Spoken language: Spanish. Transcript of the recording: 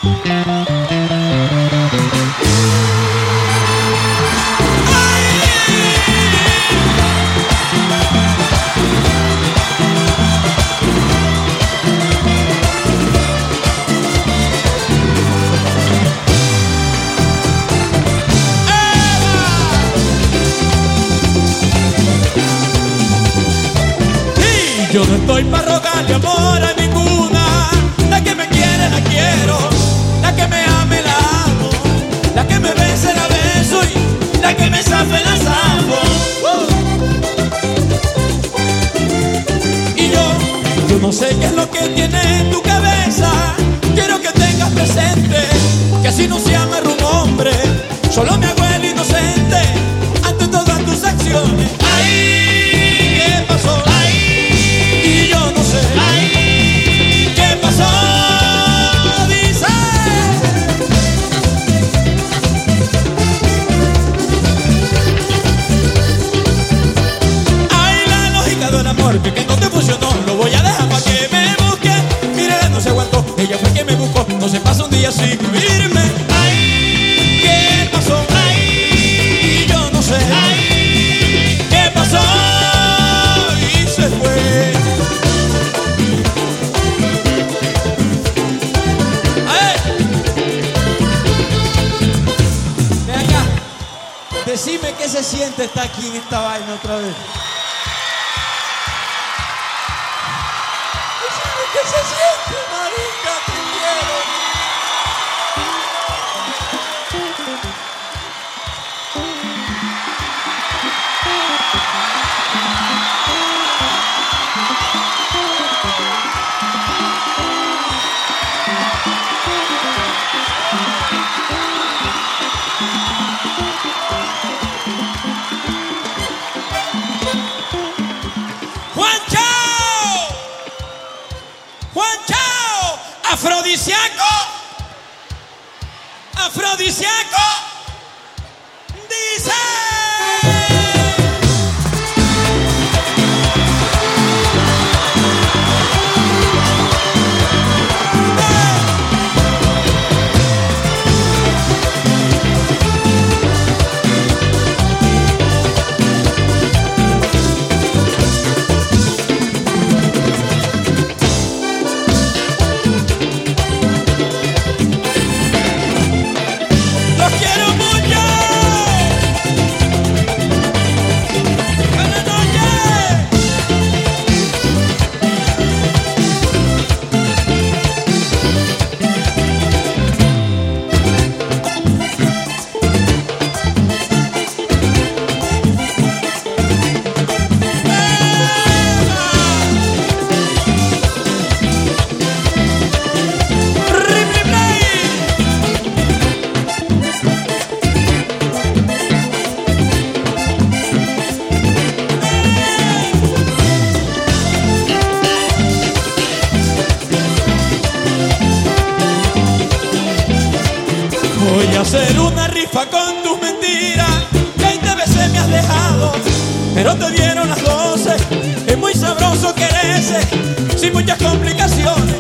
Yo no estoy para rogarle amor a ninguna. La que me quiere la quiero, la que me ame la amo, la que me bese la beso y la que me zafe la zafo. Y yo no sé qué es lo que tiene en tu cabeza. Quiero que tengas presente que así no se llama un hombre. Solo me hago el inocente ante todas tus acciones. ¡Ay! ¿Qué pasó? Y yo no sé, ay, ¿qué pasó? Dice. Ay, la lógica del amor que no te funcionó, lo voy a dejar para que me busque. Mire, no se aguantó, ella fue quien me buscó. No se pasa un día sin irme. Ay, ¿qué pasó? Ay, y yo no sé, ay, ¿qué pasó? Y se fue. Decime qué se siente estar aquí en esta vaina otra vez. Decime qué se siente, marica, te quiero. Afrodisíaco, afrodisíaco, dice. Voy a hacer una rifa con tus mentiras. 20 veces me has dejado, pero te dieron las 12. Es muy sabroso quererse, sin muchas complicaciones.